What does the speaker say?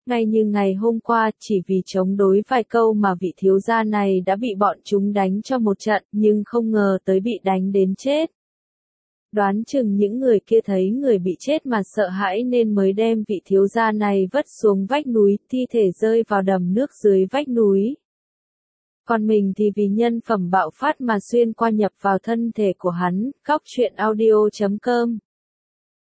Ngay như ngày hôm qua, chỉ vì chống đối vài câu mà vị thiếu gia này đã bị bọn chúng đánh cho một trận, nhưng không ngờ tới bị đánh đến chết. Đoán chừng những người kia thấy người bị chết mà sợ hãi nên mới đem vị thiếu gia này vất xuống vách núi, thi thể rơi vào đầm nước dưới vách núi. Còn mình thì vì nhân phẩm bạo phát mà xuyên qua nhập vào thân thể của hắn. Góc truyện audio.com